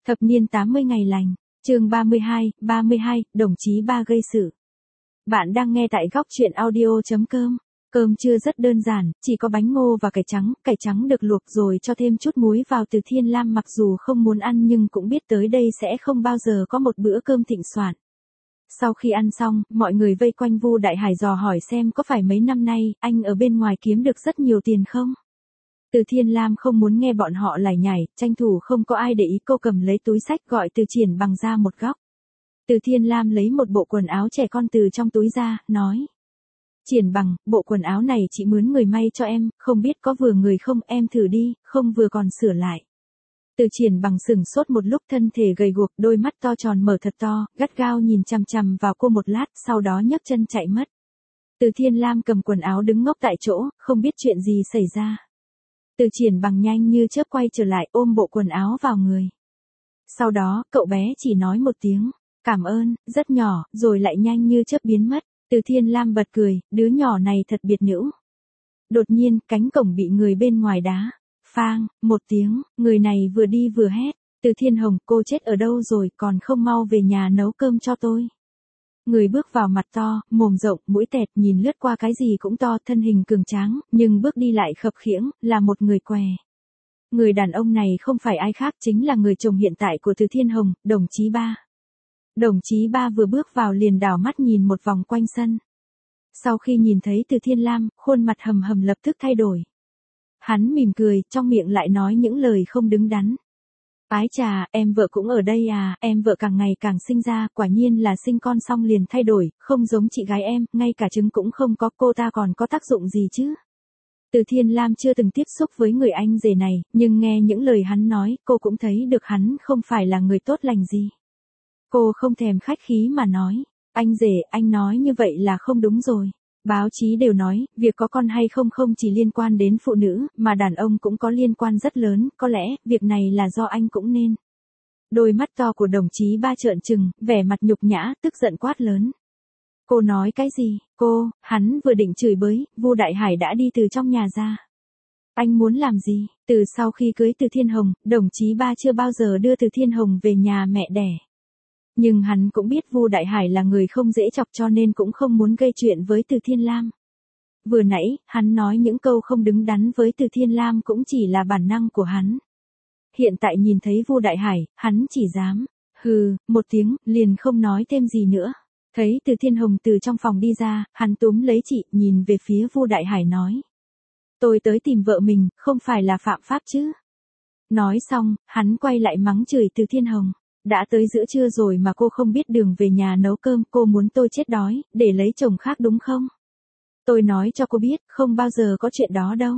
Thập niên 80 ngày lành, chương 32, đồng chí ba gây sự. Bạn đang nghe tại góc truyện audio.com. Cơm trưa rất đơn giản, chỉ có bánh ngô và cải trắng được luộc rồi cho thêm chút muối vào. Từ Thiên Lam mặc dù không muốn ăn nhưng cũng biết tới đây sẽ không bao giờ có một bữa cơm thịnh soạn. Sau khi ăn xong, mọi người vây quanh Vu Đại Hải dò hỏi xem có phải mấy năm nay, anh ở bên ngoài kiếm được rất nhiều tiền không? Từ Thiên Lam không muốn nghe bọn họ lải nhải, tranh thủ không có ai để ý, cô cầm lấy túi xách gọi Từ Triển Bằng ra một góc. Từ Thiên Lam lấy một bộ quần áo trẻ con từ trong túi ra, nói. Triển Bằng, bộ quần áo này chị mướn người may cho em, không biết có vừa người không, em thử đi, không vừa còn sửa lại. Từ Triển Bằng sửng sốt một lúc, thân thể gầy guộc, đôi mắt to tròn mở thật to, gắt gao nhìn chằm chằm vào cô một lát, sau đó nhấc chân chạy mất. Từ Thiên Lam cầm quần áo đứng ngốc tại chỗ, không biết chuyện gì xảy ra. Từ Triển Bằng nhanh như chớp quay trở lại, ôm bộ quần áo vào người. Sau đó, cậu bé chỉ nói một tiếng, cảm ơn, rất nhỏ, rồi lại nhanh như chớp biến mất. Từ Thiên Lam bật cười, đứa nhỏ này thật biệt nữ. Đột nhiên, cánh cổng bị người bên ngoài đá. Phang, một tiếng, người này vừa đi vừa hét. Từ Thiên Hồng, cô chết ở đâu rồi, còn không mau về nhà nấu cơm cho tôi. Người bước vào mặt to, mồm rộng, mũi tẹt, nhìn lướt qua cái gì cũng to, thân hình cường tráng, nhưng bước đi lại khập khiễng, là một người què. Người đàn ông này không phải ai khác, chính là người chồng hiện tại của Từ Thiên Hồng, đồng chí ba. Đồng chí ba vừa bước vào liền đảo mắt nhìn một vòng quanh sân. Sau khi nhìn thấy Từ Thiên Lam, khuôn mặt hầm hầm lập tức thay đổi. Hắn mỉm cười, trong miệng lại nói những lời không đứng đắn. Ái chà, em vợ cũng ở đây à, em vợ càng ngày càng sinh ra, quả nhiên là sinh con xong liền thay đổi, không giống chị gái em, ngay cả trứng cũng không có, cô ta còn có tác dụng gì chứ. Từ Thiên Lam chưa từng tiếp xúc với người anh rể này, nhưng nghe những lời hắn nói, cô cũng thấy được hắn không phải là người tốt lành gì. Cô không thèm khách khí mà nói, anh rể, anh nói như vậy là không đúng rồi. Báo chí đều nói, việc có con hay không không chỉ liên quan đến phụ nữ, mà đàn ông cũng có liên quan rất lớn, có lẽ, việc này là do anh cũng nên. Đôi mắt to của đồng chí ba trợn trừng, vẻ mặt nhục nhã, tức giận quát lớn. Cô nói cái gì, hắn vừa định chửi bới, Vu Đại Hải đã đi từ trong nhà ra. Anh muốn làm gì? Từ sau khi cưới Từ Thiên Hồng, đồng chí ba chưa bao giờ đưa Từ Thiên Hồng về nhà mẹ đẻ. Nhưng hắn cũng biết Vu Đại Hải là người không dễ chọc cho nên cũng không muốn gây chuyện với Từ Thiên Lam. Vừa nãy, hắn nói những câu không đứng đắn với Từ Thiên Lam cũng chỉ là bản năng của hắn. Hiện tại nhìn thấy Vu Đại Hải, hắn chỉ dám, hừ, một tiếng, liền không nói thêm gì nữa. Thấy Từ Thiên Hồng từ trong phòng đi ra, hắn túm lấy chị, nhìn về phía Vu Đại Hải nói. Tôi tới tìm vợ mình, không phải là phạm pháp chứ. Nói xong, hắn quay lại mắng chửi Từ Thiên Hồng. Đã tới giữa trưa rồi mà cô không biết đường về nhà nấu cơm, cô muốn tôi chết đói, để lấy chồng khác đúng không? Tôi nói cho cô biết, không bao giờ có chuyện đó đâu.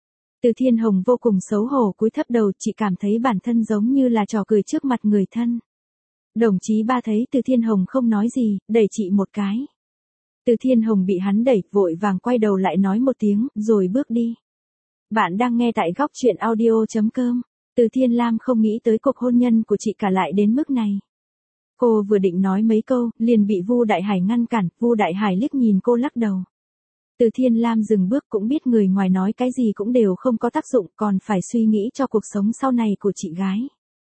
Từ Thiên Hồng vô cùng xấu hổ cúi thấp đầu, chị cảm thấy bản thân giống như là trò cười trước mặt người thân. Đồng chí ba thấy Từ Thiên Hồng không nói gì, đẩy chị một cái. Từ Thiên Hồng bị hắn đẩy, vội vàng quay đầu lại nói một tiếng, rồi bước đi. Bạn đang nghe tại góc truyện audio.com. Từ Thiên Lam không nghĩ tới cuộc hôn nhân của chị cả lại đến mức này. Cô vừa định nói mấy câu, liền bị Vu Đại Hải ngăn cản, Vu Đại Hải liếc nhìn cô lắc đầu. Từ Thiên Lam dừng bước, cũng biết người ngoài nói cái gì cũng đều không có tác dụng, còn phải suy nghĩ cho cuộc sống sau này của chị gái.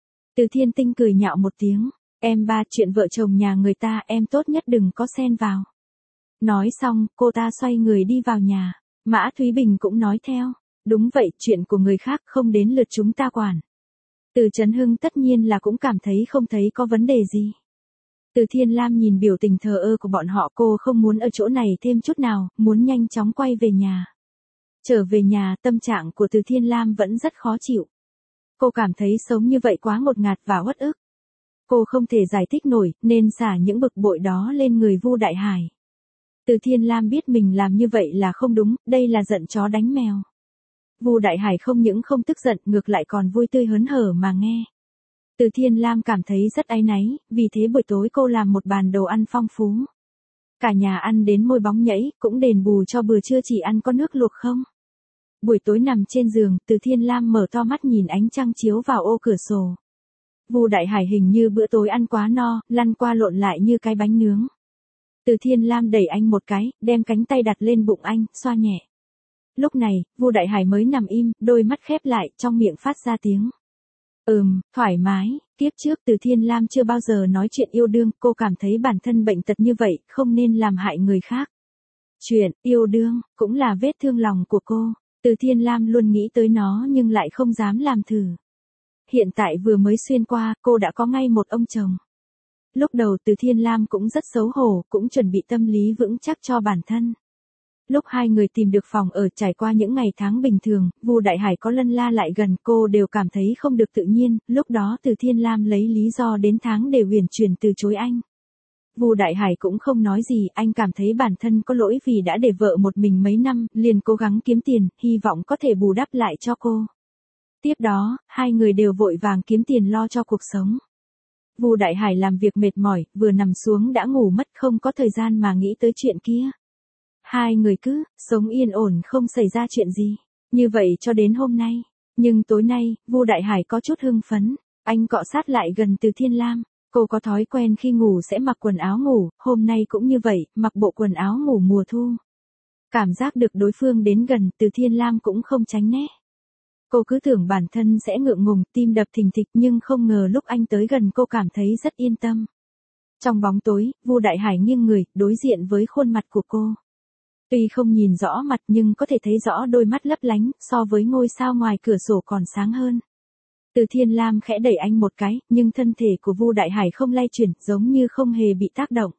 Từ Thiên Tinh cười nhạo một tiếng, em ba, chuyện vợ chồng nhà người ta em tốt nhất đừng có xen vào. Nói xong, cô ta xoay người đi vào nhà, Mã Thúy Bình cũng nói theo. Đúng vậy, chuyện của người khác không đến lượt chúng ta quản. Từ Trấn Hưng tất nhiên là cũng cảm thấy không thấy có vấn đề gì. Từ Thiên Lam nhìn biểu tình thờ ơ của bọn họ, cô không muốn ở chỗ này thêm chút nào, muốn nhanh chóng quay về nhà. Trở về nhà, tâm trạng của Từ Thiên Lam vẫn rất khó chịu. Cô cảm thấy sống như vậy quá ngột ngạt và uất ức. Cô không thể giải thích nổi, nên xả những bực bội đó lên người Vu Đại Hải. Từ Thiên Lam biết mình làm như vậy là không đúng, đây là giận chó đánh mèo. Vu Đại Hải không những không tức giận, ngược lại còn vui tươi hớn hở mà nghe. Từ Thiên Lam cảm thấy rất áy náy, vì thế buổi tối cô làm một bàn đồ ăn phong phú. Cả nhà ăn đến môi bóng nhảy, cũng đền bù cho bữa trưa chỉ ăn có nước luộc không. Buổi tối nằm trên giường, Từ Thiên Lam mở to mắt nhìn ánh trăng chiếu vào ô cửa sổ. Vu Đại Hải hình như bữa tối ăn quá no, lăn qua lộn lại như cái bánh nướng. Từ Thiên Lam đẩy anh một cái, đem cánh tay đặt lên bụng anh, xoa nhẹ. Lúc này, Vu Đại Hải mới nằm im, đôi mắt khép lại, trong miệng phát ra tiếng. Thoải mái, kiếp trước Từ Thiên Lam chưa bao giờ nói chuyện yêu đương, cô cảm thấy bản thân bệnh tật như vậy, không nên làm hại người khác. Chuyện yêu đương, cũng là vết thương lòng của cô. Từ Thiên Lam luôn nghĩ tới nó nhưng lại không dám làm thử. Hiện tại vừa mới xuyên qua, cô đã có ngay một ông chồng. Lúc đầu Từ Thiên Lam cũng rất xấu hổ, cũng chuẩn bị tâm lý vững chắc cho bản thân. Lúc hai người tìm được phòng ở trải qua những ngày tháng bình thường, Vu Đại Hải có lân la lại gần cô đều cảm thấy không được tự nhiên, lúc đó Từ Thiên Lam lấy lý do đến tháng để huyền chuyển từ chối anh. Vu Đại Hải cũng không nói gì, anh cảm thấy bản thân có lỗi vì đã để vợ một mình mấy năm, liền cố gắng kiếm tiền, hy vọng có thể bù đắp lại cho cô. Tiếp đó, hai người đều vội vàng kiếm tiền lo cho cuộc sống. Vu Đại Hải làm việc mệt mỏi, vừa nằm xuống đã ngủ mất, không có thời gian mà nghĩ tới chuyện kia. Hai người cứ sống yên ổn không xảy ra chuyện gì. Như vậy cho đến hôm nay. Nhưng tối nay, Vu Đại Hải có chút hưng phấn. Anh cọ sát lại gần Từ Thiên Lam. Cô có thói quen khi ngủ sẽ mặc quần áo ngủ, hôm nay cũng như vậy, mặc bộ quần áo ngủ mùa thu. Cảm giác được đối phương đến gần, Từ Thiên Lam cũng không tránh né. Cô cứ tưởng bản thân sẽ ngượng ngùng, tim đập thình thịch nhưng không ngờ lúc anh tới gần cô cảm thấy rất yên tâm. Trong bóng tối, Vu Đại Hải nghiêng người, đối diện với khuôn mặt của cô. Tuy không nhìn rõ mặt nhưng có thể thấy rõ đôi mắt lấp lánh, so với ngôi sao ngoài cửa sổ còn sáng hơn. Từ Thiên Lam khẽ đẩy anh một cái, nhưng thân thể của Vu Đại Hải không lay chuyển, giống như không hề bị tác động.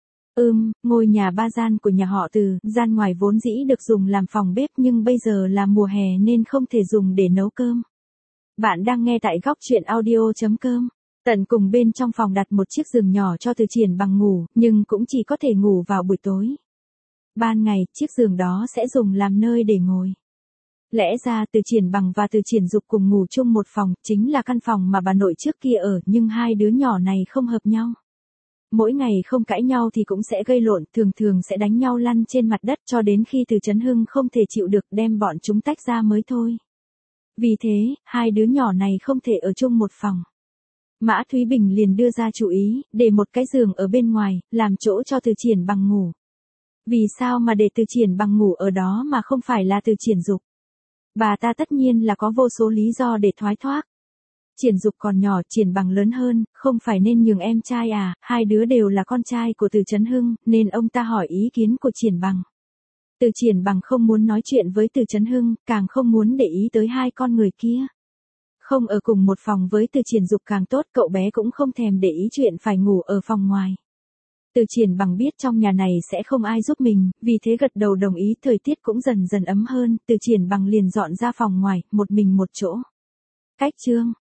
Ngôi nhà ba gian của nhà họ Từ, gian ngoài vốn dĩ được dùng làm phòng bếp nhưng bây giờ là mùa hè nên không thể dùng để nấu cơm. Bạn đang nghe tại góc truyện audio.com. Tận cùng bên trong phòng đặt một chiếc giường nhỏ cho Từ Triển Bằng ngủ, nhưng cũng chỉ có thể ngủ vào buổi tối. Ban ngày, chiếc giường đó sẽ dùng làm nơi để ngồi. Lẽ ra Từ Triển Bằng và Từ Triển Dục cùng ngủ chung một phòng, chính là căn phòng mà bà nội trước kia ở, nhưng hai đứa nhỏ này không hợp nhau. Mỗi ngày không cãi nhau thì cũng sẽ gây lộn, thường thường sẽ đánh nhau lăn trên mặt đất cho đến khi Từ Chấn Hưng không thể chịu được đem bọn chúng tách ra mới thôi. Vì thế, hai đứa nhỏ này không thể ở chung một phòng. Mã Thúy Bình liền đưa ra chủ ý, để một cái giường ở bên ngoài, làm chỗ cho Từ Triển Bằng ngủ. Vì sao mà để Từ Triển Bằng ngủ ở đó mà không phải là Từ Triển Dục? Bà ta tất nhiên là có vô số lý do để thoái thoát. Triển Dục còn nhỏ, Triển Bằng lớn hơn, không phải nên nhường em trai à, hai đứa đều là con trai của Từ Chấn Hưng, nên ông ta hỏi ý kiến của Triển Bằng. Từ Triển Bằng không muốn nói chuyện với Từ Chấn Hưng, càng không muốn để ý tới hai con người kia. Không ở cùng một phòng với Từ Triển Dục càng tốt, cậu bé cũng không thèm để ý chuyện phải ngủ ở phòng ngoài. Từ Triển Bằng biết trong nhà này sẽ không ai giúp mình, vì thế gật đầu đồng ý. Thời tiết cũng dần dần ấm hơn, Từ Triển Bằng liền dọn ra phòng ngoài, một mình một chỗ. Cách chương